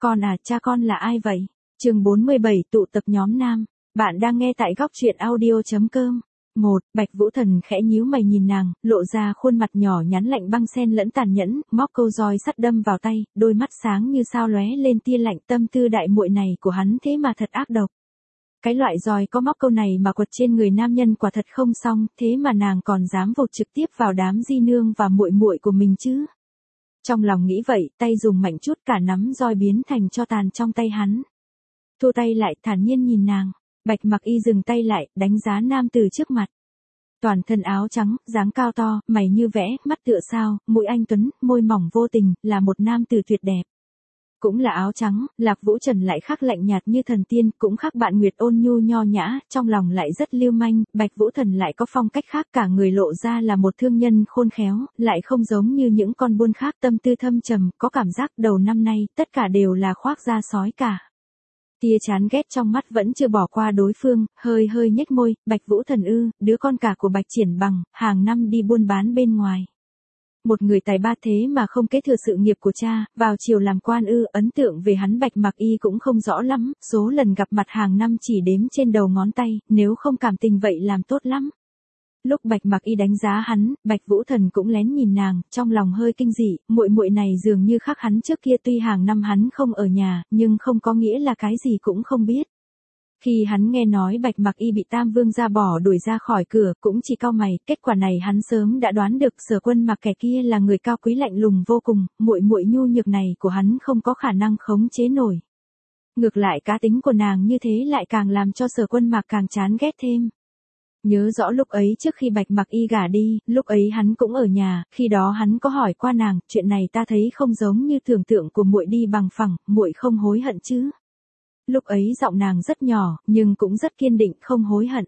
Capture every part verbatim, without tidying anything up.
Con à, cha con là ai vậy? Chương bốn mươi bảy tụ tập nhóm nam. Bạn đang nghe tại góc truyện audio chấm com. một. Bạch Vũ Thần khẽ nhíu mày nhìn nàng, lộ ra khuôn mặt nhỏ nhắn lạnh băng xen lẫn tàn nhẫn, móc câu roi sắt đâm vào tay, đôi mắt sáng như sao lóe lên tia lạnh. Tâm tư đại muội này của hắn thế mà thật ác độc. Cái loại roi có móc câu này mà quật trên người nam nhân quả thật không xong, thế mà nàng còn dám vụt trực tiếp vào đám di nương và muội muội của mình chứ. Trong lòng nghĩ vậy, tay dùng mạnh chút, cả nắm roi biến thành tro tàn trong tay hắn. Thua tay lại, thản nhiên nhìn nàng. Bạch Mặc Y dừng tay lại, đánh giá nam từ trước mặt. Toàn thân áo trắng, dáng cao to, mày như vẽ, mắt tựa sao, mũi anh tuấn, môi mỏng vô tình, là một nam tử tuyệt đẹp. Cũng là áo trắng, Lạc Vũ Trần lại khác lạnh nhạt như thần tiên, cũng khác Bạn Nguyệt ôn nhu nho nhã, trong lòng lại rất lưu manh. Bạch Vũ Thần lại có phong cách khác, cả người lộ ra là một thương nhân khôn khéo, lại không giống như những con buôn khác, tâm tư thâm trầm, có cảm giác đầu năm nay, tất cả đều là khoác da sói cả. Tia chán ghét trong mắt vẫn chưa bỏ qua đối phương, hơi hơi nhếch môi. Bạch Vũ Thần ư, đứa con cả của Bạch Triển Bằng, hàng năm đi buôn bán bên ngoài. Một người tài ba thế mà không kế thừa sự nghiệp của cha, vào triều làm quan ư. Ấn tượng về hắn Bạch Mặc Y cũng không rõ lắm, số lần gặp mặt hàng năm chỉ đếm trên đầu ngón tay, nếu không cảm tình vậy làm tốt lắm. Lúc Bạch Mặc Y đánh giá hắn, Bạch Vũ Thần cũng lén nhìn nàng, trong lòng hơi kinh dị, muội muội này dường như khác hắn trước kia, tuy hàng năm hắn không ở nhà, nhưng không có nghĩa là cái gì cũng không biết. Khi hắn nghe nói Bạch Mặc Y bị Tam Vương gia bỏ đuổi ra khỏi cửa, cũng chỉ cau mày, kết quả này hắn sớm đã đoán được. Sở Quân Mặc kẻ kia là người cao quý lạnh lùng vô cùng, muội muội nhu nhược này của hắn không có khả năng khống chế nổi. Ngược lại cá tính của nàng như thế lại càng làm cho Sở Quân Mặc càng chán ghét thêm. Nhớ rõ lúc ấy trước khi Bạch Mặc Y gả đi, lúc ấy hắn cũng ở nhà, khi đó hắn có hỏi qua nàng, chuyện này ta thấy không giống như tưởng tượng của muội, đi bằng phẳng, muội không hối hận chứ? Lúc ấy giọng nàng rất nhỏ, nhưng cũng rất kiên định, không hối hận.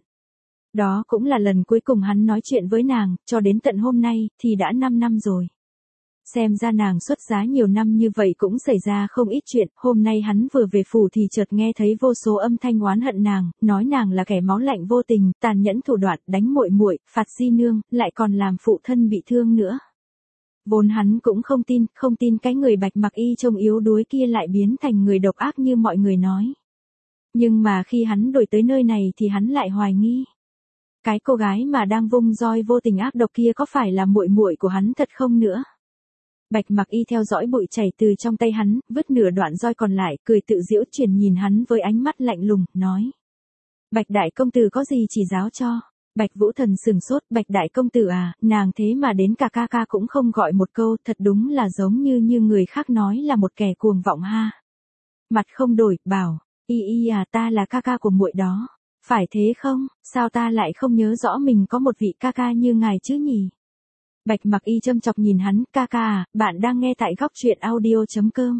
Đó cũng là lần cuối cùng hắn nói chuyện với nàng, cho đến tận hôm nay, thì đã năm năm rồi. Xem ra nàng xuất giá nhiều năm như vậy cũng xảy ra không ít chuyện. Hôm nay hắn vừa về phủ thì chợt nghe thấy vô số âm thanh oán hận nàng, nói nàng là kẻ máu lạnh vô tình, tàn nhẫn thủ đoạn, đánh muội muội, phạt di nương, lại còn làm phụ thân bị thương nữa. Vốn hắn cũng không tin, không tin cái người Bạch Mặc Y trông yếu đuối kia lại biến thành người độc ác như mọi người nói. Nhưng mà khi hắn đổi tới nơi này thì hắn lại hoài nghi. Cái cô gái mà đang vung roi vô tình ác độc kia có phải là muội muội của hắn thật không nữa? Bạch Mặc Y theo dõi bụi chảy từ trong tay hắn, vứt nửa đoạn roi còn lại, cười tự giễu, chuyển nhìn hắn với ánh mắt lạnh lùng, nói. Bạch đại công tử có gì chỉ giáo cho? Bạch Vũ Thần sừng sốt, Bạch đại công tử à, nàng thế mà đến cả ca ca cũng không gọi một câu, thật đúng là giống như như người khác nói là một kẻ cuồng vọng ha. Mặt không đổi, bảo, y y à, ta là ca ca của muội đó. Phải thế không, sao ta lại không nhớ rõ mình có một vị ca ca như ngài chứ nhỉ? Bạch Mặc Y châm chọc nhìn hắn, ca ca à, bạn đang nghe tại góc truyện audio chấm com.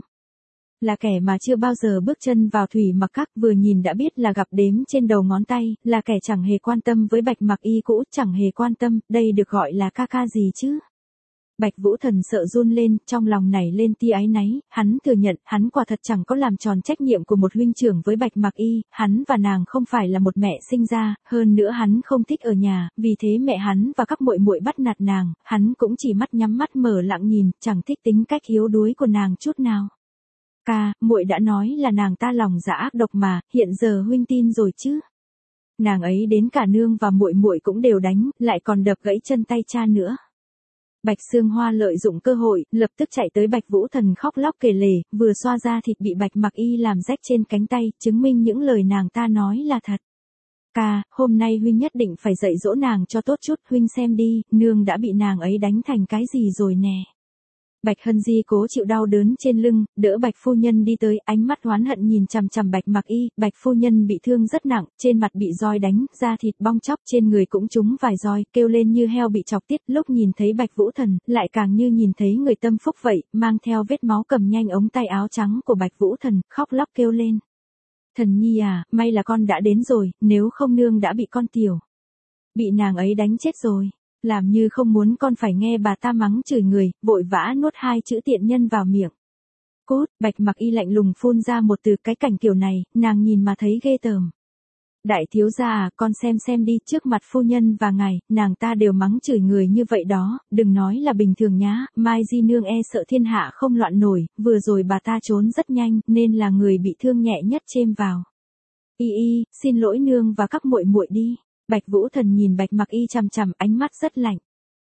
Là kẻ mà chưa bao giờ bước chân vào thủy mặc các, vừa nhìn đã biết là gặp đếm trên đầu ngón tay, là kẻ chẳng hề quan tâm với Bạch Mặc Y cũ, chẳng hề quan tâm, đây được gọi là ca ca gì chứ? Bạch Vũ Thần sợ run lên, trong lòng nảy lên tia áy náy, hắn thừa nhận, hắn quả thật chẳng có làm tròn trách nhiệm của một huynh trưởng với Bạch Mặc Y, hắn và nàng không phải là một mẹ sinh ra, hơn nữa hắn không thích ở nhà, vì thế mẹ hắn và các muội muội bắt nạt nàng, hắn cũng chỉ mắt nhắm mắt mở lặng nhìn, chẳng thích tính cách yếu đuối của nàng chút nào. Ca, muội đã nói là nàng ta lòng dạ ác độc mà, hiện giờ huynh tin rồi chứ? Nàng ấy đến cả nương và muội muội cũng đều đánh, lại còn đập gãy chân tay cha nữa. Bạch Sương Hoa lợi dụng cơ hội, lập tức chạy tới Bạch Vũ Thần khóc lóc kể lể, vừa xoa ra thịt bị Bạch Mặc Y làm rách trên cánh tay, chứng minh những lời nàng ta nói là thật. Ca, hôm nay huynh nhất định phải dạy dỗ nàng cho tốt chút, huynh xem đi, nương đã bị nàng ấy đánh thành cái gì rồi nè. Bạch Hân Di cố chịu đau đớn trên lưng, đỡ Bạch phu nhân đi tới, ánh mắt oán hận nhìn chằm chằm Bạch Mặc Y. Bạch phu nhân bị thương rất nặng, trên mặt bị roi đánh, da thịt bong chóc, trên người cũng trúng vài roi, kêu lên như heo bị chọc tiết. Lúc nhìn thấy Bạch Vũ Thần, lại càng như nhìn thấy người tâm phúc vậy, mang theo vết máu cầm nhanh ống tay áo trắng của Bạch Vũ Thần, khóc lóc kêu lên. Thần nhi à, may là con đã đến rồi, nếu không nương đã bị con tiểu bị nàng ấy đánh chết rồi. Làm như không muốn con phải nghe bà ta mắng chửi người, vội vã nuốt hai chữ tiện nhân vào miệng. Cốt, Bạch Mặc Y lạnh lùng phun ra một từ, cái cảnh kiểu này, nàng nhìn mà thấy ghê tởm. Đại thiếu gia à, con xem xem đi, trước mặt phu nhân và ngài, nàng ta đều mắng chửi người như vậy đó, đừng nói là bình thường nhá, Mai Di Nương e sợ thiên hạ không loạn nổi, vừa rồi bà ta trốn rất nhanh, nên là người bị thương nhẹ nhất chêm vào. Y y, xin lỗi nương và các muội muội đi. Bạch Vũ Thần nhìn Bạch Mặc Y chằm chằm, ánh mắt rất lạnh.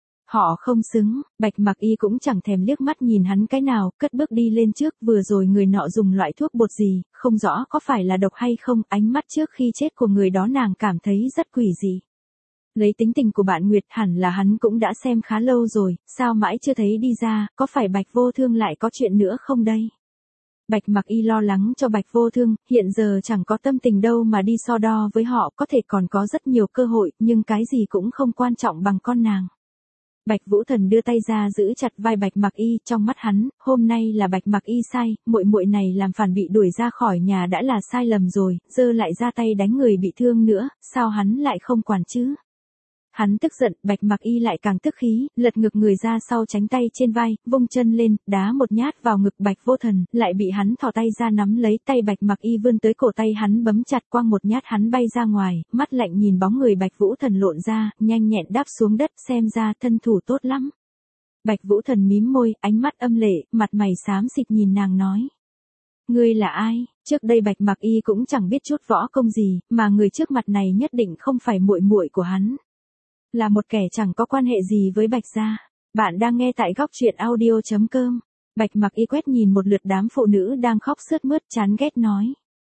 Họ không xứng, Bạch Mặc Y cũng chẳng thèm liếc mắt nhìn hắn cái nào, cất bước đi lên trước, vừa rồi người nọ dùng loại thuốc bột gì, không rõ có phải là độc hay không, ánh mắt trước khi chết của người đó nàng cảm thấy rất quỷ dị. Lấy tính tình của bạn Nguyệt hẳn là hắn cũng đã xem khá lâu rồi, sao mãi chưa thấy đi ra, có phải Bạch Vô Thương lại có chuyện nữa không đây? Bạch Mặc Y lo lắng cho Bạch Vô Thương, hiện giờ chẳng có tâm tình đâu mà đi so đo với họ, có thể còn có rất nhiều cơ hội, nhưng cái gì cũng không quan trọng bằng con nàng. Bạch Vũ Thần đưa tay ra giữ chặt vai Bạch Mặc Y, trong mắt hắn, hôm nay là Bạch Mặc Y sai, muội muội này làm phản bị đuổi ra khỏi nhà đã là sai lầm rồi, giờ lại ra tay đánh người bị thương nữa, sao hắn lại không quản chứ? Hắn tức giận, Bạch Mặc Y lại càng tức khí, lật ngược người ra sau tránh tay trên vai, vung chân lên, đá một nhát vào ngực Bạch Vô Thần, lại bị hắn thò tay ra nắm lấy tay Bạch Mặc Y vươn tới cổ tay hắn bấm chặt, quăng một nhát hắn bay ra ngoài, mắt lạnh nhìn bóng người Bạch Vũ Thần lộn ra, nhanh nhẹn đáp xuống đất, xem ra thân thủ tốt lắm. Bạch Vũ Thần mím môi, ánh mắt âm lệ, mặt mày xám xịt nhìn nàng nói. Ngươi là ai? Trước đây Bạch Mặc Y cũng chẳng biết chút võ công gì, mà người trước mặt này nhất định không phải muội muội của hắn. Là một kẻ chẳng có quan hệ gì với Bạch gia. Bạn đang nghe tại góc truyện audio chấm com. Bạch Mặc Y quét nhìn một lượt đám phụ nữ đang khóc sướt mướt, chán ghét nói.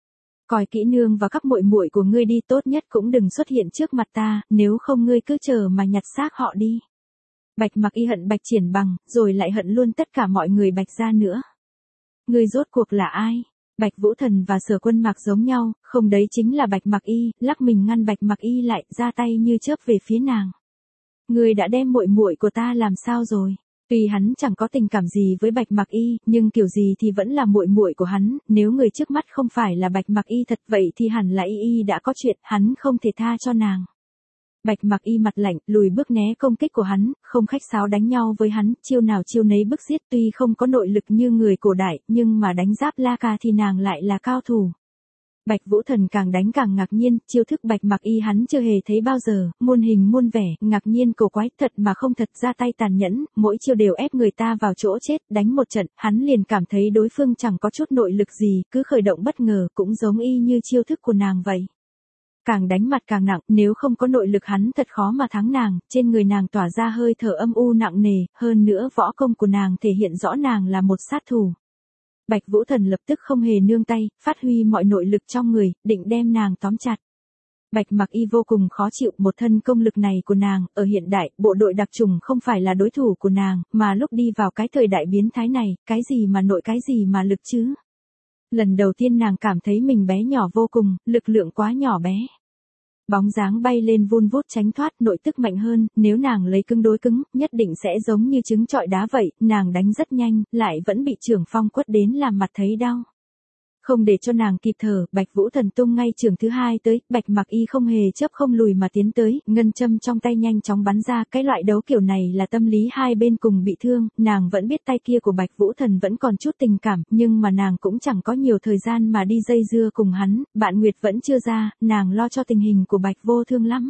Coi kỹ nương và các muội muội của ngươi đi, tốt nhất cũng đừng xuất hiện trước mặt ta, nếu không ngươi cứ chờ mà nhặt xác họ đi. Bạch Mặc Y hận Bạch Triển Bằng, rồi lại hận luôn tất cả mọi người Bạch gia nữa. Ngươi rốt cuộc là ai? Bạch Vũ Thần và Sở Quân Mạc giống nhau, không đấy chính là Bạch Mặc Y, lắc mình ngăn Bạch Mặc Y lại, ra tay như chớp về phía nàng. Ngươi đã đem muội muội của ta làm sao rồi? Tuy hắn chẳng có tình cảm gì với Bạch Mặc Y, nhưng kiểu gì thì vẫn là muội muội của hắn, nếu người trước mắt không phải là Bạch Mặc Y thật vậy thì hẳn là Y Y đã có chuyện, hắn không thể tha cho nàng. Bạch Mặc Y mặt lạnh, lùi bước né công kích của hắn, không khách sáo đánh nhau với hắn, chiêu nào chiêu nấy bức giết, tuy không có nội lực như người cổ đại, nhưng mà đánh giáp la ca thì nàng lại là cao thủ. Bạch Vũ Thần càng đánh càng ngạc nhiên, chiêu thức Bạch Mặc Y hắn chưa hề thấy bao giờ, muôn hình muôn vẻ, ngạc nhiên cổ quái, thật mà không thật, ra tay tàn nhẫn, mỗi chiêu đều ép người ta vào chỗ chết, đánh một trận, hắn liền cảm thấy đối phương chẳng có chút nội lực gì, cứ khởi động bất ngờ, cũng giống y như chiêu thức của nàng vậy. Càng đánh mặt càng nặng, nếu không có nội lực hắn thật khó mà thắng nàng, trên người nàng tỏa ra hơi thở âm u nặng nề, hơn nữa võ công của nàng thể hiện rõ nàng là một sát thủ. Bạch Vũ Thần lập tức không hề nương tay, phát huy mọi nội lực trong người, định đem nàng tóm chặt. Bạch Mặc Y vô cùng khó chịu, một thân công lực này của nàng, ở hiện đại, bộ đội đặc chủng không phải là đối thủ của nàng, mà lúc đi vào cái thời đại biến thái này, cái gì mà nội cái gì mà lực chứ? Lần đầu tiên nàng cảm thấy mình bé nhỏ vô cùng, lực lượng quá nhỏ bé. Bóng dáng bay lên vun vút tránh thoát, nội tức mạnh hơn, nếu nàng lấy cứng đối cứng, nhất định sẽ giống như trứng trọi đá vậy, nàng đánh rất nhanh, lại vẫn bị Trưởng Phong quất đến làm mặt thấy đau. Không để cho nàng kịp thở, Bạch Vũ Thần tung ngay trường thứ hai tới, Bạch Mặc Y không hề chớp không lùi mà tiến tới, ngân châm trong tay nhanh chóng bắn ra, cái loại đấu kiểu này là tâm lý hai bên cùng bị thương, nàng vẫn biết tay kia của Bạch Vũ Thần vẫn còn chút tình cảm, nhưng mà nàng cũng chẳng có nhiều thời gian mà đi dây dưa cùng hắn, bạn Nguyệt vẫn chưa ra, nàng lo cho tình hình của Bạch Vô Thương lắm.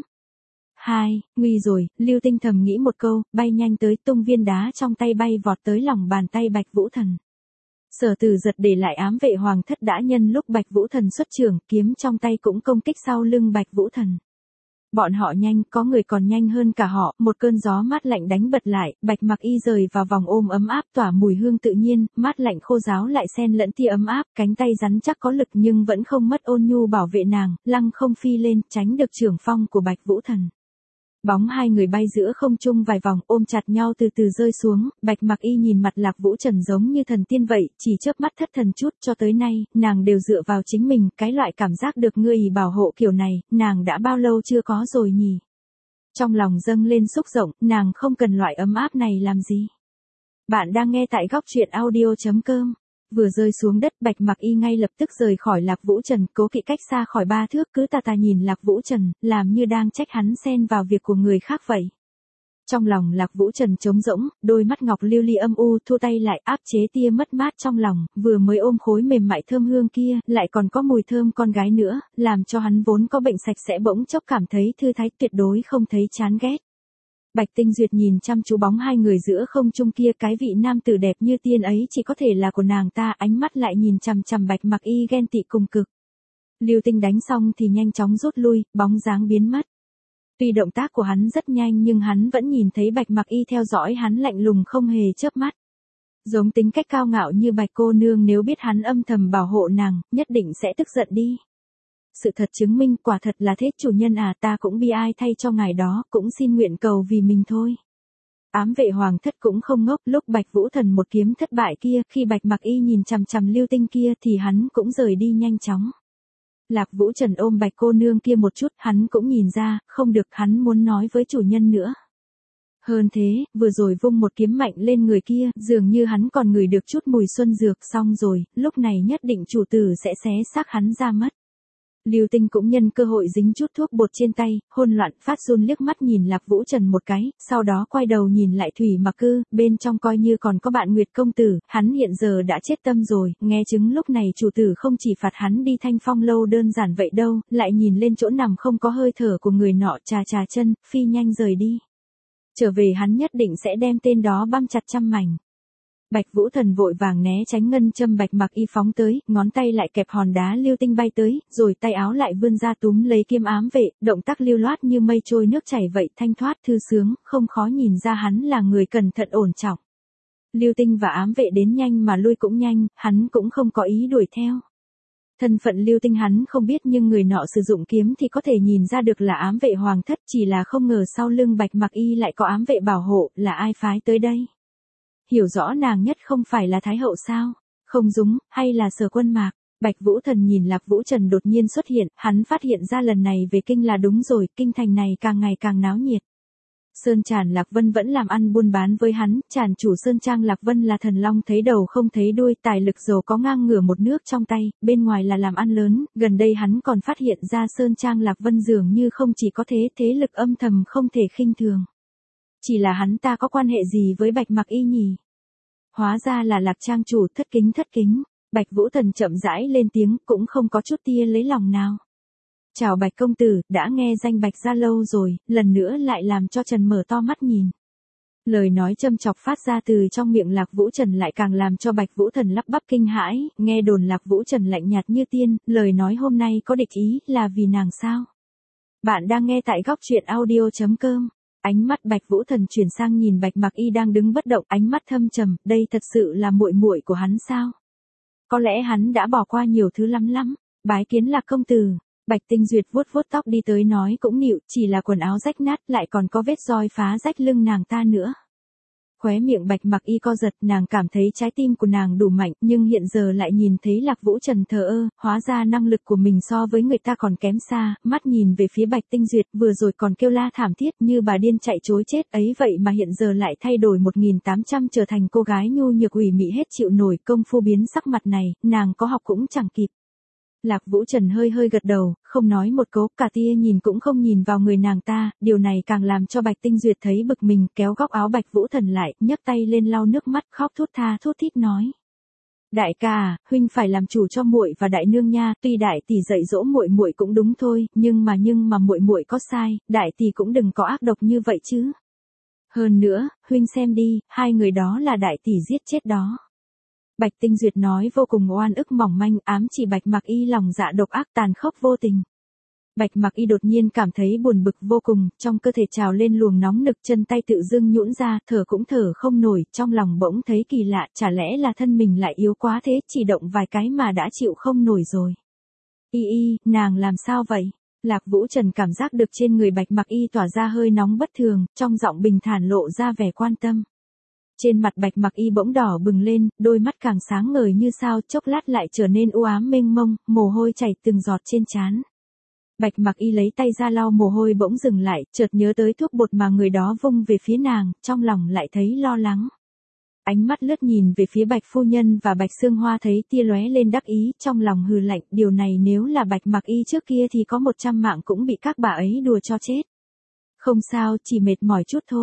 Hai, nguy rồi, Lưu Tinh thầm nghĩ một câu, bay nhanh tới, tung viên đá trong tay bay vọt tới lòng bàn tay Bạch Vũ Thần. Sở Tử Giật để lại ám vệ hoàng thất đã nhân lúc Bạch Vũ Thần xuất trường, kiếm trong tay cũng công kích sau lưng Bạch Vũ Thần. Bọn họ nhanh, có người còn nhanh hơn cả họ, một cơn gió mát lạnh đánh bật lại, Bạch Mặc Y rời vào vòng ôm ấm áp tỏa mùi hương tự nhiên, mát lạnh khô ráo lại xen lẫn tia ấm áp, cánh tay rắn chắc có lực nhưng vẫn không mất ôn nhu bảo vệ nàng, lăng không phi lên, tránh được trưởng phong của Bạch Vũ Thần. Bóng hai người bay giữa không trung vài vòng, ôm chặt nhau từ từ rơi xuống, Bạch Mặc Y nhìn mặt Lạc Vũ Trần giống như thần tiên vậy, chỉ chớp mắt thất thần chút, cho tới nay, nàng đều dựa vào chính mình, cái loại cảm giác được người ỷ bảo hộ kiểu này, nàng đã bao lâu chưa có rồi nhỉ? Trong lòng dâng lên xúc động, nàng không cần loại ấm áp này làm gì? Bạn đang nghe tại góc truyện audio chấm com. Vừa rơi xuống đất, Bạch Mặc Y ngay lập tức rời khỏi Lạc Vũ Trần, cố kỵ cách xa khỏi ba thước, cứ tà tà nhìn Lạc Vũ Trần, làm như đang trách hắn xen vào việc của người khác vậy. Trong lòng Lạc Vũ Trần trống rỗng, đôi mắt ngọc lưu ly âm u thu tay lại áp chế tia mất mát trong lòng, vừa mới ôm khối mềm mại thơm hương kia, lại còn có mùi thơm con gái nữa, làm cho hắn vốn có bệnh sạch sẽ bỗng chốc cảm thấy thư thái tuyệt đối không thấy chán ghét. Bạch Tinh Duyệt nhìn chăm chú bóng hai người giữa không trung kia, cái vị nam tử đẹp như tiên ấy chỉ có thể là của nàng ta, ánh mắt lại nhìn chằm chằm Bạch Mặc Y ghen tị cùng cực. Lưu Tinh đánh xong thì nhanh chóng rút lui, bóng dáng biến mất. Tuy động tác của hắn rất nhanh nhưng hắn vẫn nhìn thấy Bạch Mặc Y theo dõi hắn lạnh lùng không hề chớp mắt. Giống tính cách cao ngạo như Bạch cô nương nếu biết hắn âm thầm bảo hộ nàng, nhất định sẽ tức giận đi. Sự thật chứng minh quả thật là thế, chủ nhân à, ta cũng bi ai thay cho ngài đó, cũng xin nguyện cầu vì mình thôi. Ám vệ hoàng thất cũng không ngốc, lúc Bạch Vũ Thần một kiếm thất bại kia, khi Bạch Mặc Y nhìn chằm chằm Lưu Tinh kia thì hắn cũng rời đi nhanh chóng. Lạc Vũ Trần ôm Bạch cô nương kia một chút, hắn cũng nhìn ra, không được, hắn muốn nói với chủ nhân nữa. Hơn thế, vừa rồi vung một kiếm mạnh lên người kia, dường như hắn còn ngửi được chút mùi xuân dược, xong rồi, lúc này nhất định chủ tử sẽ xé xác hắn ra mất. Lưu Tinh cũng nhân cơ hội dính chút thuốc bột trên tay, hôn loạn phát run liếc mắt nhìn Lạc Vũ Trần một cái, sau đó quay đầu nhìn lại Thủy Mặc Cư, bên trong coi như còn có bạn Nguyệt công tử, hắn hiện giờ đã chết tâm rồi, nghe chứng lúc này chủ tử không chỉ phạt hắn đi Thanh Phong lâu đơn giản vậy đâu, lại nhìn lên chỗ nằm không có hơi thở của người nọ, trà trà chân, phi nhanh rời đi. Trở về hắn nhất định sẽ đem tên đó băm chặt trăm mảnh. Bạch Vũ Thần vội vàng né tránh ngân châm Bạch Mặc Y phóng tới, ngón tay lại kẹp hòn đá Lưu Tinh bay tới, rồi tay áo lại vươn ra túm lấy kiếm ám vệ, động tác lưu loát như mây trôi nước chảy vậy, thanh thoát thư sướng, không khó nhìn ra hắn là người cẩn thận ổn trọng. Lưu Tinh và ám vệ đến nhanh mà lui cũng nhanh, hắn cũng không có ý đuổi theo. Thân phận Lưu Tinh hắn không biết nhưng người nọ sử dụng kiếm thì có thể nhìn ra được là ám vệ hoàng thất, chỉ là không ngờ sau lưng Bạch Mặc Y lại có ám vệ bảo hộ, là ai phái tới đây? Hiểu rõ nàng nhất không phải là Thái hậu sao? Không Dúng, hay là Sở Quân Mạc? Bạch Vũ Thần nhìn Lạc Vũ Trần đột nhiên xuất hiện, hắn phát hiện ra lần này về kinh là đúng rồi, kinh thành này càng ngày càng náo nhiệt. Sơn Tràn Lạc Vân vẫn làm ăn buôn bán với hắn, Tràn chủ Sơn Trang Lạc Vân là thần long thấy đầu không thấy đuôi, tài lực giàu có ngang ngửa một nước trong tay, bên ngoài là làm ăn lớn, gần đây hắn còn phát hiện ra Sơn Trang Lạc Vân dường như không chỉ có thế, thế lực âm thầm không thể khinh thường. Chỉ là hắn ta có quan hệ gì với Bạch Mặc Y nhỉ? Hóa ra là Lạc Trang chủ, thất kính thất kính. Bạch Vũ Thần chậm rãi lên tiếng, cũng không có chút tia lấy lòng nào. Chào Bạch công tử, đã nghe danh Bạch gia lâu rồi, lần nữa lại làm cho Trần mở to mắt nhìn. Lời nói châm chọc phát ra từ trong miệng Lạc Vũ Trần lại càng làm cho Bạch Vũ Thần lắp bắp kinh hãi, nghe đồn Lạc Vũ Trần lạnh nhạt như tiên, lời nói hôm nay có địch ý, là vì nàng sao? Bạn đang nghe tại góc truyện audio chấm com. Ánh mắt Bạch Vũ Thần chuyển sang nhìn Bạch Mặc Y đang đứng bất động, ánh mắt thâm trầm, đây thật sự là muội muội của hắn sao? Có lẽ hắn đã bỏ qua nhiều thứ lắm lắm. Bái kiến Lạc công tử. Bạch Tinh Duyệt vuốt vuốt tóc đi tới nói cũng nịu, chỉ là quần áo rách nát, lại còn có vết roi phá rách lưng nàng ta nữa. Khóe miệng Bạch Mặc Y co giật, nàng cảm thấy trái tim của nàng đủ mạnh, nhưng hiện giờ lại nhìn thấy Lạc Vũ Trần thờ ơ, hóa ra năng lực của mình so với người ta còn kém xa, mắt nhìn về phía Bạch Tinh Duyệt, vừa rồi còn kêu la thảm thiết như bà điên chạy trối chết ấy vậy mà hiện giờ lại thay đổi một nghìn tám trăm trở thành cô gái nhu nhược ủy mị hết chịu nổi, công phu biến sắc mặt này, nàng có học cũng chẳng kịp. Lạc Vũ Trần hơi hơi gật đầu, không nói một câu, cả tia nhìn cũng không nhìn vào người nàng ta, điều này càng làm cho Bạch Tinh Duyệt thấy bực mình, kéo góc áo Bạch Vũ Thần lại, nhấc tay lên lau nước mắt, khóc thút tha thút thít nói: "Đại ca à, huynh phải làm chủ cho muội và đại nương nha, tuy đại tỷ dạy dỗ muội muội cũng đúng thôi, nhưng mà nhưng mà muội muội có sai, đại tỷ cũng đừng có ác độc như vậy chứ. Hơn nữa, huynh xem đi, hai người đó là đại tỷ giết chết đó." Bạch Tinh Duyệt nói vô cùng oan ức mỏng manh, ám chỉ Bạch Mặc Y lòng dạ độc ác tàn khốc vô tình. Bạch Mặc Y đột nhiên cảm thấy buồn bực vô cùng, trong cơ thể trào lên luồng nóng nực, chân tay tự dưng nhũn ra, thở cũng thở không nổi, trong lòng bỗng thấy kỳ lạ, chả lẽ là thân mình lại yếu quá thế, chỉ động vài cái mà đã chịu không nổi rồi. Y y, nàng làm sao vậy? Lạc Vũ Trần cảm giác được trên người Bạch Mặc Y tỏa ra hơi nóng bất thường, trong giọng bình thản lộ ra vẻ quan tâm. Trên mặt Bạch Mặc Y bỗng đỏ bừng lên, đôi mắt càng sáng ngời như sao, chốc lát lại trở nên u ám mênh mông, mồ hôi chảy từng giọt trên trán. Bạch Mặc Y lấy tay ra lau mồ hôi bỗng dừng lại, chợt nhớ tới thuốc bột mà người đó vung về phía nàng, trong lòng lại thấy lo lắng. Ánh mắt lướt nhìn về phía Bạch phu nhân và Bạch Sương Hoa thấy tia lóe lên đắc ý, trong lòng hừ lạnh, điều này nếu là Bạch Mặc Y trước kia thì có một trăm mạng cũng bị các bà ấy đùa cho chết. Không sao, chỉ mệt mỏi chút thôi.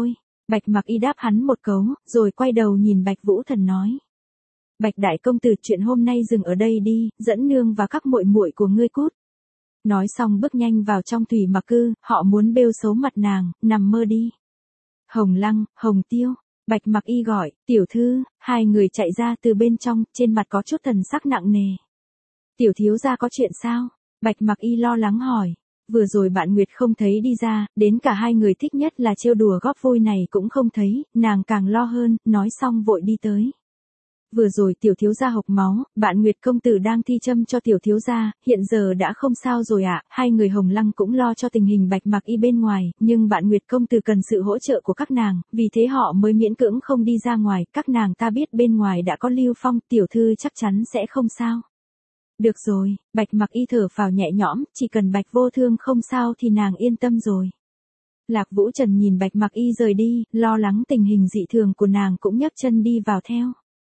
Bạch Mặc Y đáp hắn một câu, rồi quay đầu nhìn Bạch Vũ Thần nói. Bạch đại công tử, chuyện hôm nay dừng ở đây đi, dẫn nương và các muội muội của ngươi cút. Nói xong bước nhanh vào trong thủy mặc cư, họ muốn bêu xấu mặt nàng, nằm mơ đi. Hồng Lăng, Hồng Tiêu, Bạch Mặc Y gọi, tiểu thư, hai người chạy ra từ bên trong, trên mặt có chút thần sắc nặng nề. Tiểu thiếu gia có chuyện sao? Bạch Mặc Y lo lắng hỏi. Vừa rồi bạn Nguyệt không thấy đi ra, đến cả hai người thích nhất là trêu đùa góp vui này cũng không thấy, nàng càng lo hơn, nói xong vội đi tới. Vừa rồi tiểu thiếu gia hộc máu, bạn Nguyệt công tử đang thi châm cho tiểu thiếu gia, hiện giờ đã không sao rồi ạ. À. Hai người Hồng Lăng cũng lo cho tình hình Bạch Mặc Y bên ngoài, nhưng bạn Nguyệt công tử cần sự hỗ trợ của các nàng, vì thế họ mới miễn cưỡng không đi ra ngoài, các nàng ta biết bên ngoài đã có Lưu Phong, tiểu thư chắc chắn sẽ không sao. Được rồi, Bạch Mặc Y thở phào nhẹ nhõm, chỉ cần Bạch vô thương không sao thì nàng yên tâm rồi. Lạc Vũ Trần nhìn Bạch Mặc Y rời đi, lo lắng tình hình dị thường của nàng cũng nhấc chân đi vào theo.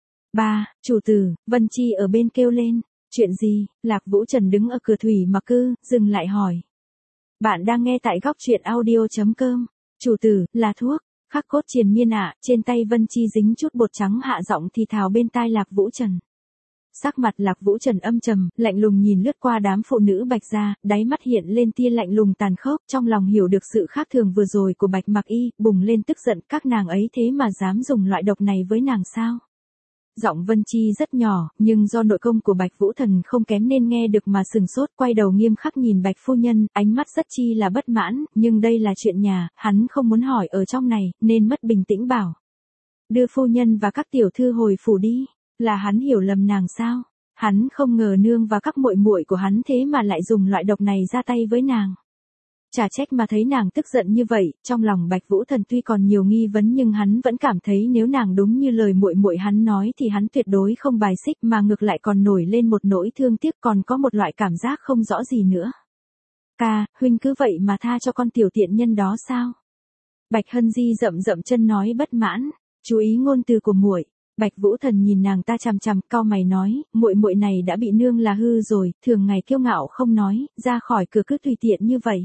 Ba, chủ tử, Vân Chi ở bên kêu lên. Chuyện gì? Lạc Vũ Trần đứng ở cửa thủy mặc cư, dừng lại hỏi. Bạn đang nghe tại góc truyện audio chấm com. Chủ tử, là thuốc. Khắc cốt triền miên ạ, trên tay Vân Chi dính chút bột trắng hạ giọng thì thào bên tai Lạc Vũ Trần. Sắc mặt Lạc Vũ Trần âm trầm, lạnh lùng nhìn lướt qua đám phụ nữ Bạch gia, đáy mắt hiện lên tia lạnh lùng tàn khốc, trong lòng hiểu được sự khác thường vừa rồi của Bạch Mặc Y, bùng lên tức giận, các nàng ấy thế mà dám dùng loại độc này với nàng sao? Giọng Vân Chi rất nhỏ, nhưng do nội công của Bạch Vũ Thần không kém nên nghe được mà sừng sốt, quay đầu nghiêm khắc nhìn Bạch phu nhân, ánh mắt rất chi là bất mãn, nhưng đây là chuyện nhà, hắn không muốn hỏi ở trong này, nên mất bình tĩnh bảo. Đưa phu nhân và các tiểu thư hồi phủ đi, là hắn hiểu lầm nàng sao? Hắn không ngờ nương và các muội muội của hắn thế mà lại dùng loại độc này ra tay với nàng. Chả trách mà thấy nàng tức giận như vậy, trong lòng Bạch Vũ Thần tuy còn nhiều nghi vấn nhưng hắn vẫn cảm thấy nếu nàng đúng như lời muội muội hắn nói thì hắn tuyệt đối không bài xích mà ngược lại còn nổi lên một nỗi thương tiếc, còn có một loại cảm giác không rõ gì nữa. Ca, huynh cứ vậy mà tha cho con tiểu tiện nhân đó sao? Bạch Hân Di rậm rậm chân nói bất mãn, chú ý ngôn từ của muội. Bạch Vũ Thần nhìn nàng ta chằm chằm, cau mày nói, muội muội này đã bị nương là hư rồi, thường ngày kiêu ngạo không nói, ra khỏi cửa cứ tùy tiện như vậy.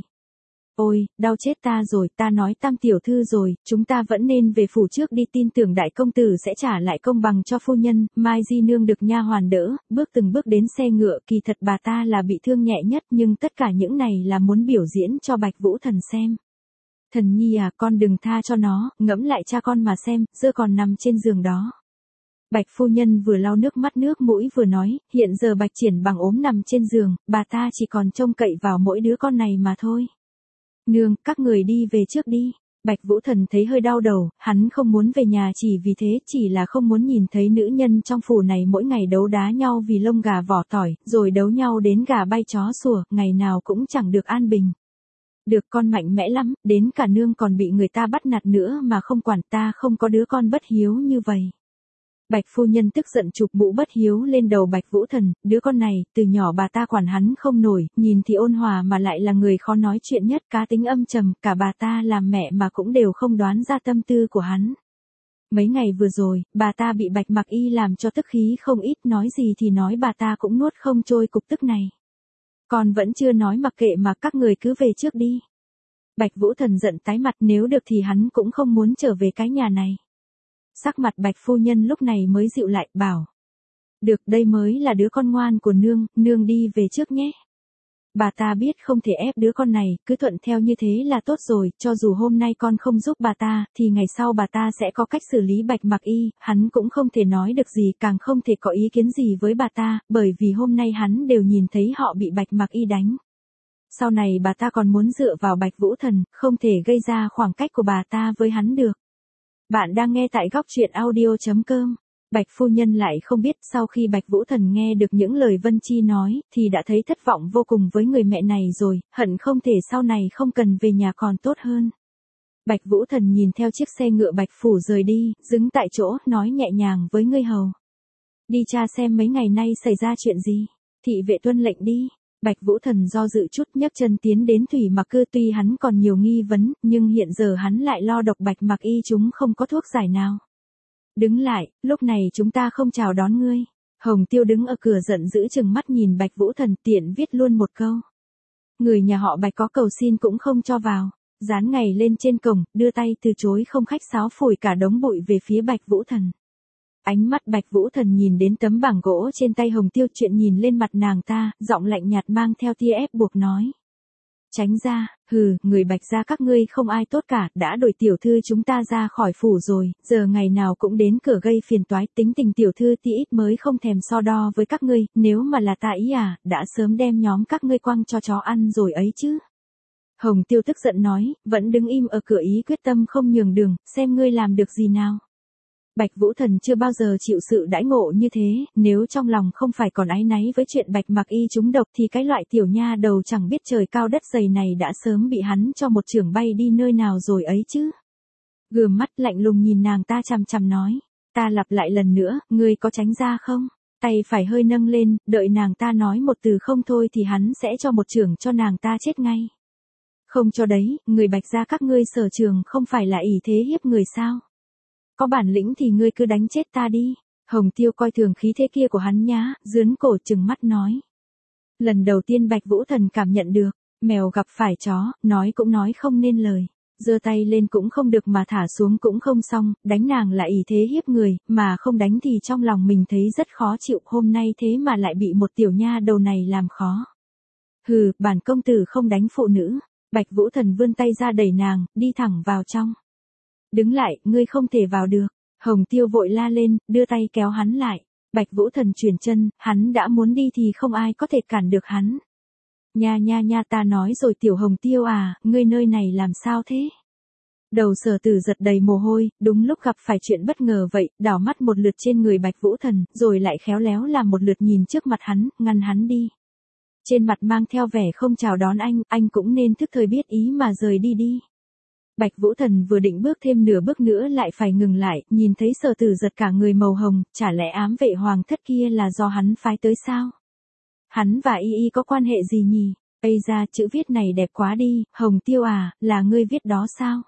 Ôi, đau chết ta rồi, ta nói Tam tiểu thư rồi, chúng ta vẫn nên về phủ trước đi, tin tưởng đại công tử sẽ trả lại công bằng cho phu nhân. Mai Di nương được nha hoàn đỡ, bước từng bước đến xe ngựa, kỳ thật bà ta là bị thương nhẹ nhất nhưng tất cả những này là muốn biểu diễn cho Bạch Vũ Thần xem. Thần nhi à, con đừng tha cho nó, ngẫm lại cha con mà xem, giờ còn nằm trên giường đó. Bạch phu nhân vừa lau nước mắt nước mũi vừa nói, hiện giờ Bạch Triển bằng ốm nằm trên giường, bà ta chỉ còn trông cậy vào mỗi đứa con này mà thôi. Nương, các người đi về trước đi. Bạch Vũ Thần thấy hơi đau đầu, hắn không muốn về nhà chỉ vì thế, chỉ là không muốn nhìn thấy nữ nhân trong phủ này mỗi ngày đấu đá nhau vì lông gà vỏ tỏi, rồi đấu nhau đến gà bay chó sủa, ngày nào cũng chẳng được an bình. Được, con mạnh mẽ lắm, đến cả nương còn bị người ta bắt nạt nữa mà không quản, ta không có đứa con bất hiếu như vậy. Bạch phu nhân tức giận chụp mũ bất hiếu lên đầu Bạch Vũ Thần, đứa con này, từ nhỏ bà ta quản hắn không nổi, nhìn thì ôn hòa mà lại là người khó nói chuyện nhất, cá tính âm trầm, cả bà ta làm mẹ mà cũng đều không đoán ra tâm tư của hắn. Mấy ngày vừa rồi, bà ta bị Bạch Mặc Y làm cho tức khí không ít, nói gì thì nói bà ta cũng nuốt không trôi cục tức này. Còn vẫn chưa nói mặc kệ mà các người cứ về trước đi. Bạch Vũ Thần giận tái mặt, nếu được thì hắn cũng không muốn trở về cái nhà này. Sắc mặt Bạch phu nhân lúc này mới dịu lại, bảo. Được, đây mới là đứa con ngoan của nương, nương đi về trước nhé. Bà ta biết không thể ép đứa con này, cứ thuận theo như thế là tốt rồi, cho dù hôm nay con không giúp bà ta, thì ngày sau bà ta sẽ có cách xử lý Bạch Mặc Y, hắn cũng không thể nói được gì, càng không thể có ý kiến gì với bà ta, bởi vì hôm nay hắn đều nhìn thấy họ bị Bạch Mặc Y đánh. Sau này bà ta còn muốn dựa vào Bạch Vũ Thần, không thể gây ra khoảng cách của bà ta với hắn được. Bạn đang nghe tại góc truyện audio chấm com. Bạch phu nhân lại không biết, sau khi Bạch Vũ Thần nghe được những lời Vân Chi nói, thì đã thấy thất vọng vô cùng với người mẹ này rồi, hận không thể sau này không cần về nhà còn tốt hơn. Bạch Vũ Thần nhìn theo chiếc xe ngựa Bạch phủ rời đi, đứng tại chỗ, nói nhẹ nhàng với người hầu. Đi tra xem mấy ngày nay xảy ra chuyện gì. Thị vệ tuân lệnh đi. Bạch Vũ Thần do dự chút, nhấc chân tiến đến thủy mặc cư, tuy hắn còn nhiều nghi vấn, nhưng hiện giờ hắn lại lo độc Bạch Mặc Y chúng không có thuốc giải nào. Đứng lại, lúc này chúng ta không chào đón ngươi. Hồng Tiêu đứng ở cửa giận dữ chừng mắt nhìn Bạch Vũ Thần, tiện viết luôn một câu. Người nhà họ Bạch có cầu xin cũng không cho vào. dán ngày lên trên cổng, đưa tay từ chối không khách sáo phủi cả đống bụi về phía Bạch Vũ Thần. Ánh mắt Bạch Vũ Thần nhìn đến tấm bảng gỗ trên tay Hồng Tiêu Chuyện nhìn lên mặt nàng ta, giọng lạnh nhạt mang theo tia ép buộc nói. Tránh ra, hừ, người Bạch gia các ngươi không ai tốt cả, đã đuổi tiểu thư chúng ta ra khỏi phủ rồi, giờ ngày nào cũng đến cửa gây phiền toái, tính tình tiểu thư tí ít mới không thèm so đo với các ngươi, nếu mà là ta ý à, đã sớm đem nhóm các ngươi quăng cho chó ăn rồi ấy chứ. Hồng Tiêu tức giận nói, vẫn đứng im ở cửa ý quyết tâm không nhường đường, xem ngươi làm được gì nào. Bạch Vũ Thần chưa bao giờ chịu sự đãi ngộ như thế, nếu trong lòng không phải còn áy náy với chuyện Bạch Mặc Y trúng độc thì cái loại tiểu nha đầu chẳng biết trời cao đất dày này đã sớm bị hắn cho một chưởng bay đi nơi nào rồi ấy chứ. Gườm mắt lạnh lùng nhìn nàng ta chằm chằm nói, ta lặp lại lần nữa, ngươi có tránh ra không? Tay phải hơi nâng lên, đợi nàng ta nói một từ không thôi thì hắn sẽ cho một chưởng cho nàng ta chết ngay. Không cho đấy, người Bạch gia các ngươi sở trường không phải là ỷ thế hiếp người sao? Có bản lĩnh thì ngươi cứ đánh chết ta đi. Hồng Tiêu coi thường khí thế kia của hắn nhá, dướn cổ trừng mắt nói. Lần đầu tiên Bạch Vũ Thần cảm nhận được, mèo gặp phải chó, nói cũng nói không nên lời. Giơ tay lên cũng không được mà thả xuống cũng không xong, đánh nàng là ỷ thế hiếp người, mà không đánh thì trong lòng mình thấy rất khó chịu, hôm nay thế mà lại bị một tiểu nha đầu này làm khó. Hừ, bản công tử không đánh phụ nữ. Bạch Vũ Thần vươn tay ra đẩy nàng, đi thẳng vào trong. Đứng lại, ngươi không thể vào được. Hồng Tiêu vội la lên, đưa tay kéo hắn lại. Bạch Vũ Thần chuyển chân, hắn đã muốn đi thì không ai có thể cản được hắn. Nha nha nha, ta nói rồi tiểu Hồng Tiêu à, ngươi nơi này làm sao thế? Đầu Sở Tử giật đầy mồ hôi, đúng lúc gặp phải chuyện bất ngờ vậy, đảo mắt một lượt trên người Bạch Vũ Thần, rồi lại khéo léo làm một lượt nhìn trước mặt hắn, ngăn hắn đi. Trên mặt mang theo vẻ không chào đón anh, anh cũng nên thức thời biết ý mà rời đi đi. Bạch Vũ Thần vừa định bước thêm nửa bước nữa lại phải ngừng lại, nhìn thấy Sở Tử giật cả người màu hồng, chả lẽ ám vệ hoàng thất kia là do hắn phái tới sao? Hắn và Y Y có quan hệ gì nhỉ? Ây ra, chữ viết này đẹp quá đi, Hồng Tiêu à, là ngươi viết đó sao?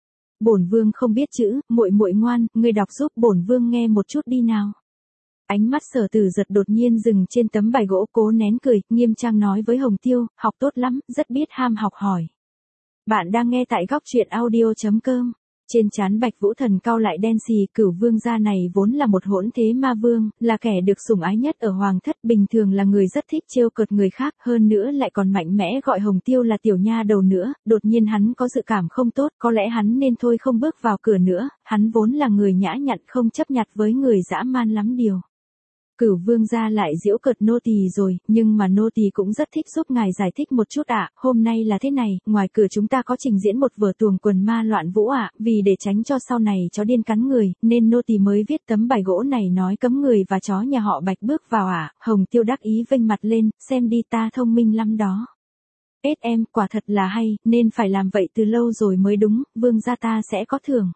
Bổn vương không biết chữ, muội muội ngoan, ngươi đọc giúp bổn vương nghe một chút đi nào. Ánh mắt Sở Tử giật đột nhiên dừng trên tấm bài gỗ, cố nén cười, nghiêm trang nói với Hồng Tiêu, học tốt lắm, rất biết ham học hỏi. Bạn đang nghe tại góc truyện audio chấm com. Trên trán Bạch Vũ Thần cau lại đen xì, Cửu Vương gia này vốn là một hỗn thế ma vương, là kẻ được sủng ái nhất ở hoàng thất, bình thường là người rất thích trêu cợt người khác, hơn nữa lại còn mạnh mẽ gọi Hồng Tiêu là tiểu nha đầu nữa, đột nhiên hắn có dự cảm không tốt, có lẽ hắn nên thôi không bước vào cửa nữa, hắn vốn là người nhã nhặn không chấp nhặt với người dã man lắm điều. Cửu Vương gia lại giễu cợt nô tỳ rồi, nhưng mà nô tỳ cũng rất thích giúp ngài giải thích một chút ạ, hôm nay là thế này, ngoài cửa chúng ta có trình diễn một vở tuồng quần ma loạn vũ ạ, vì để tránh cho sau này chó điên cắn người, nên nô tỳ mới viết tấm bài gỗ này nói cấm người và chó nhà họ Bạch bước vào ạ. Hồng Tiêu đắc ý vênh mặt lên, xem đi ta thông minh lắm đó. Ết em, quả thật là hay, nên phải làm vậy từ lâu rồi mới đúng, vương gia ta sẽ có thưởng.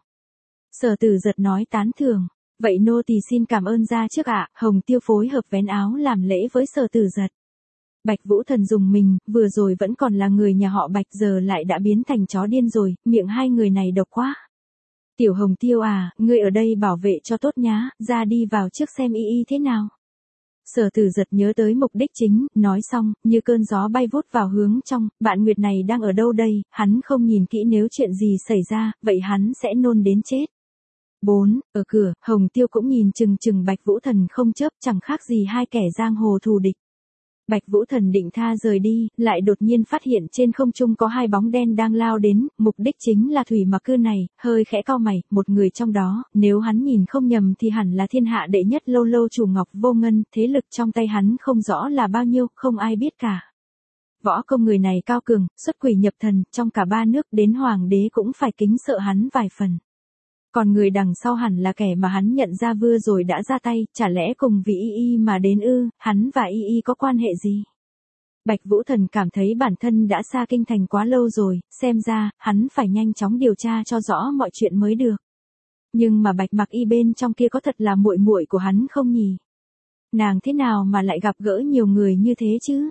Sở Tử giật nói tán thưởng. Vậy nô tỳ xin cảm ơn gia trước ạ. Hồng Tiêu phối hợp vén áo làm lễ với Sở Tử giật. Bạch Vũ Thần dùng mình, vừa rồi vẫn còn là người nhà họ Bạch giờ lại đã biến thành chó điên rồi, miệng hai người này độc quá. Tiểu Hồng Tiêu à, ngươi ở đây bảo vệ cho tốt nhá, ra đi vào trước xem Y Y thế nào. Sở Tử giật nhớ tới mục đích chính, nói xong, như cơn gió bay vút vào hướng trong, bạn Nguyệt này đang ở đâu đây, hắn không nhìn kỹ nếu chuyện gì xảy ra, vậy hắn sẽ nôn đến chết. bốn. Ở cửa, Hồng Tiêu cũng nhìn chừng chừng Bạch Vũ Thần không chớp, chẳng khác gì hai kẻ giang hồ thù địch. Bạch Vũ Thần định tha rời đi, lại đột nhiên phát hiện trên không trung có hai bóng đen đang lao đến, mục đích chính là thủy mặc cư này, hơi khẽ cau mày, một người trong đó, nếu hắn nhìn không nhầm thì hẳn là thiên hạ đệ nhất lâu lâu chủ Ngọc Vô Ngân, thế lực trong tay hắn không rõ là bao nhiêu, không ai biết cả. Võ công người này cao cường, xuất quỷ nhập thần, trong cả ba nước đến hoàng đế cũng phải kính sợ hắn vài phần. Còn người đằng sau hẳn là kẻ mà hắn nhận ra vừa rồi đã ra tay, chả lẽ cùng vì Y Y mà đến ư, hắn và Y Y có quan hệ gì? Bạch Vũ Thần cảm thấy bản thân đã xa kinh thành quá lâu rồi, xem ra, hắn phải nhanh chóng điều tra cho rõ mọi chuyện mới được. Nhưng mà Bạch Mặc Y bên trong kia có thật là muội muội của hắn không nhỉ? Nàng thế nào mà lại gặp gỡ nhiều người như thế chứ?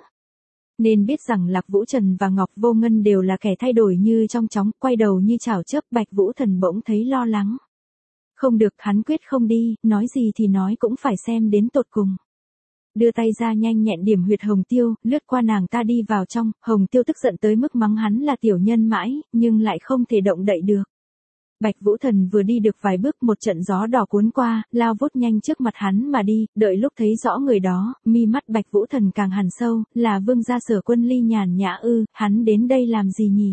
Nên biết rằng Lạc Vũ Trần và Ngọc Vô Ngân đều là kẻ thay đổi như trong chóng, quay đầu như chảo chớp, Bạch Vũ Thần bỗng thấy lo lắng. Không được, hắn quyết không đi, nói gì thì nói cũng phải xem đến tột cùng. đưa tay ra nhanh nhẹn điểm huyệt Hồng Tiêu, lướt qua nàng ta đi vào trong, Hồng Tiêu tức giận tới mức mắng hắn là tiểu nhân mãi, nhưng lại không thể động đậy được. Bạch Vũ Thần vừa đi được vài bước một trận gió đỏ cuốn qua, lao vút nhanh trước mặt hắn mà đi, đợi lúc thấy rõ người đó, mi mắt Bạch Vũ Thần càng hằn sâu, là Vương gia Sở Quân Ly nhàn nhã ư, hắn đến đây làm gì nhỉ?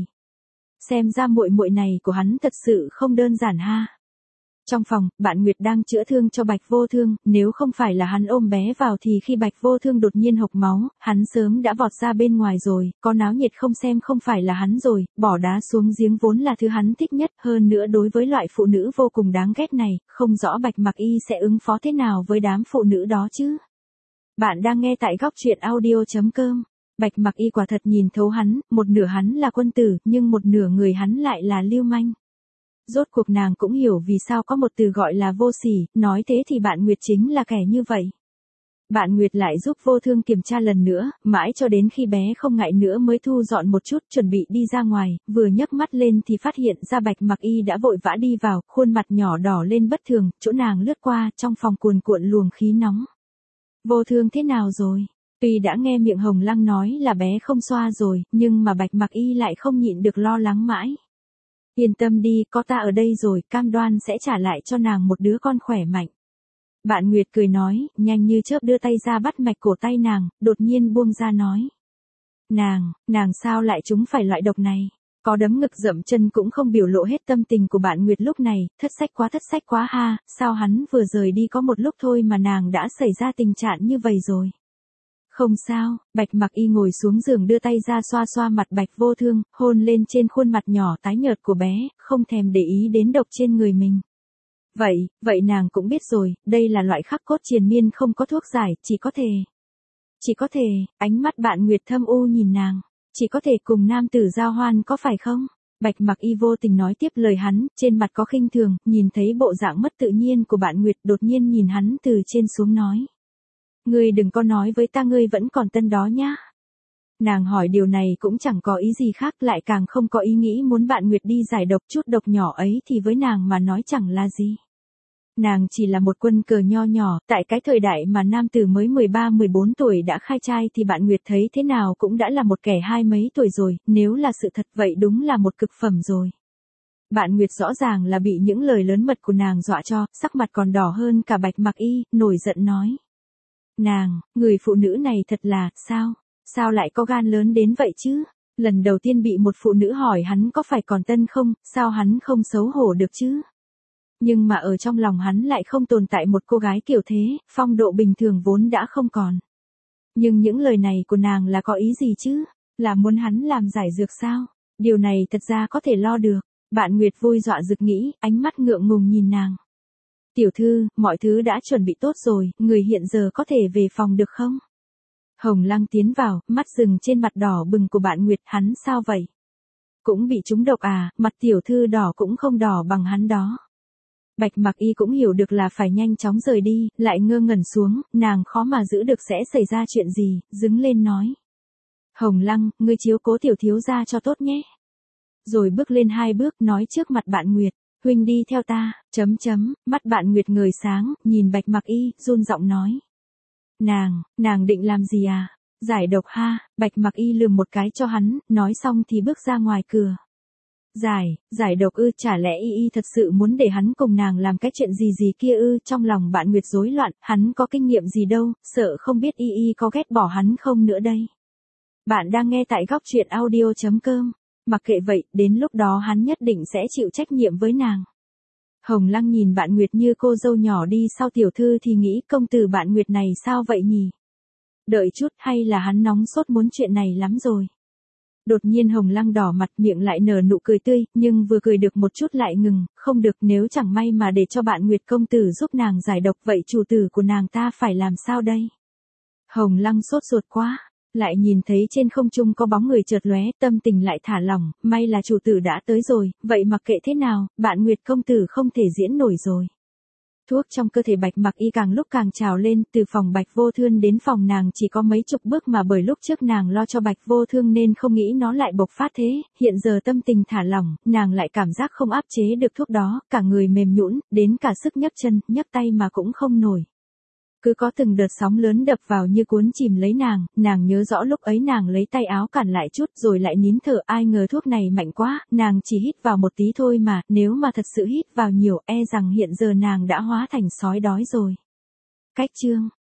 Xem ra muội muội này của hắn thật sự không đơn giản ha. Trong phòng, bạn Nguyệt đang chữa thương cho Bạch Vô Thương, nếu không phải là hắn ôm bé vào thì khi Bạch Vô Thương đột nhiên hộc máu, hắn sớm đã vọt ra bên ngoài rồi, có náo nhiệt không xem không phải là hắn rồi, bỏ đá xuống giếng vốn là thứ hắn thích nhất, hơn nữa đối với loại phụ nữ vô cùng đáng ghét này, không rõ Bạch Mặc Y sẽ ứng phó thế nào với đám phụ nữ đó chứ. Bạn đang nghe tại góc truyện audio chấm com. Bạch Mặc Y quả thật nhìn thấu hắn, một nửa hắn là quân tử, nhưng một nửa người hắn lại là lưu manh. Rốt cuộc nàng cũng hiểu vì sao có một từ gọi là vô sỉ, nói thế thì bạn Nguyệt chính là kẻ như vậy. Bạn Nguyệt lại giúp Vô Thương kiểm tra lần nữa, mãi cho đến khi bé không ngại nữa mới thu dọn một chút chuẩn bị đi ra ngoài, vừa nhấc mắt lên thì phát hiện ra Bạch Mặc Y đã vội vã đi vào, khuôn mặt nhỏ đỏ lên bất thường, chỗ nàng lướt qua, trong phòng cuồn cuộn luồng khí nóng. Vô Thương thế nào rồi? Tuy đã nghe miệng Hồng Lăng nói là bé không xoa rồi, nhưng mà Bạch Mặc Y lại không nhịn được lo lắng mãi. Yên tâm đi, có ta ở đây rồi, cam đoan sẽ trả lại cho nàng một đứa con khỏe mạnh. Bạn Nguyệt cười nói, nhanh như chớp đưa tay ra bắt mạch cổ tay nàng, đột nhiên buông ra nói. Nàng, nàng sao lại trúng phải loại độc này? Có đấm ngực dậm chân cũng không biểu lộ hết tâm tình của bạn Nguyệt lúc này, thất sách quá thất sách quá ha, sao hắn vừa rời đi có một lúc thôi mà nàng đã xảy ra tình trạng như vậy rồi. Không sao, Bạch Mặc Y ngồi xuống giường đưa tay ra xoa xoa mặt Bạch Vô Thương, hôn lên trên khuôn mặt nhỏ tái nhợt của bé, không thèm để ý đến độc trên người mình. Vậy, vậy nàng cũng biết rồi, đây là loại khắc cốt triền miên không có thuốc giải, chỉ có thể. Chỉ có thể, ánh mắt bạn Nguyệt thâm u nhìn nàng, chỉ có thể cùng nam tử giao hoan có phải không? Bạch Mặc Y vô tình nói tiếp lời hắn, trên mặt có khinh thường, nhìn thấy bộ dạng mất tự nhiên của bạn Nguyệt đột nhiên nhìn hắn từ trên xuống nói. Ngươi đừng có nói với ta ngươi vẫn còn tân đó nhá. Nàng hỏi điều này cũng chẳng có ý gì khác lại càng không có ý nghĩ muốn bạn Nguyệt đi giải độc chút độc nhỏ ấy thì với nàng mà nói chẳng là gì. Nàng chỉ là một quân cờ nho nhỏ, tại cái thời đại mà nam tử mới mười ba mười bốn tuổi đã khai trai thì bạn Nguyệt thấy thế nào cũng đã là một kẻ hai mấy tuổi rồi, nếu là sự thật vậy đúng là một cực phẩm rồi. Bạn Nguyệt rõ ràng là bị những lời lớn mật của nàng dọa cho, sắc mặt còn đỏ hơn cả Bạch Mặc Y, nổi giận nói. Nàng, người phụ nữ này thật là, sao, sao lại có gan lớn đến vậy chứ? Lần đầu tiên bị một phụ nữ hỏi hắn có phải còn tân không, sao hắn không xấu hổ được chứ? Nhưng mà ở trong lòng hắn lại không tồn tại một cô gái kiểu thế, phong độ bình thường vốn đã không còn. Nhưng những lời này của nàng là có ý gì chứ? Là muốn hắn làm giải dược sao? Điều này thật ra có thể lo được. Bạn Nguyệt vui dọa rực nghĩ, ánh mắt ngượng ngùng nhìn nàng. Tiểu thư, mọi thứ đã chuẩn bị tốt rồi, người hiện giờ có thể về phòng được không? Hồng Lăng tiến vào, mắt dừng trên mặt đỏ bừng của bạn Nguyệt, hắn sao vậy? Cũng bị trúng độc à, mặt tiểu thư đỏ cũng không đỏ bằng hắn đó. Bạch Mặc Y cũng hiểu được là phải nhanh chóng rời đi, lại ngơ ngẩn xuống, nàng khó mà giữ được sẽ xảy ra chuyện gì, đứng lên nói. Hồng Lăng, ngươi chiếu cố tiểu thiếu gia cho tốt nhé. Rồi bước lên hai bước nói trước mặt bạn Nguyệt. Huynh đi theo ta, chấm chấm, mắt bạn Nguyệt ngời sáng, nhìn Bạch Mặc Y, run giọng nói. Nàng, nàng định làm gì à? Giải độc ha, Bạch Mặc Y lườm một cái cho hắn, nói xong thì bước ra ngoài cửa. Giải, giải độc ư, chả lẽ Y Y thật sự muốn để hắn cùng nàng làm cái chuyện gì gì kia ư, trong lòng bạn Nguyệt rối loạn, hắn có kinh nghiệm gì đâu, sợ không biết Y Y có ghét bỏ hắn không nữa đây. Bạn đang nghe tại góc truyện audio chấm com. Mặc kệ vậy, đến lúc đó hắn nhất định sẽ chịu trách nhiệm với nàng. Hồng Lăng nhìn bạn Nguyệt như cô dâu nhỏ đi sau tiểu thư thì nghĩ công tử bạn Nguyệt này sao vậy nhỉ? Đợi chút hay là hắn nóng sốt muốn chuyện này lắm rồi. Đột nhiên Hồng Lăng đỏ mặt miệng lại nở nụ cười tươi, nhưng vừa cười được một chút lại ngừng, không được nếu chẳng may mà để cho bạn Nguyệt công tử giúp nàng giải độc vậy chủ tử của nàng ta phải làm sao đây? Hồng Lăng sốt ruột quá. Lại nhìn thấy trên không trung có bóng người chợt lóe, tâm tình lại thả lỏng, may là chủ tử đã tới rồi, vậy mặc kệ thế nào, bạn Nguyệt công tử không thể diễn nổi rồi. Thuốc trong cơ thể Bạch Mặc Y càng lúc càng trào lên, từ phòng Bạch Vô Thương đến phòng nàng chỉ có mấy chục bước mà bởi lúc trước nàng lo cho Bạch Vô Thương nên không nghĩ nó lại bộc phát thế, hiện giờ tâm tình thả lỏng, nàng lại cảm giác không áp chế được thuốc đó, cả người mềm nhũn, đến cả sức nhấc chân, nhấc tay mà cũng không nổi. Cứ có từng đợt sóng lớn đập vào như cuốn chìm lấy nàng, nàng nhớ rõ lúc ấy nàng lấy tay áo cản lại chút rồi lại nín thở, ai ngờ thuốc này mạnh quá, nàng chỉ hít vào một tí thôi mà, nếu mà thật sự hít vào nhiều e rằng hiện giờ nàng đã hóa thành sói đói rồi. Cách chương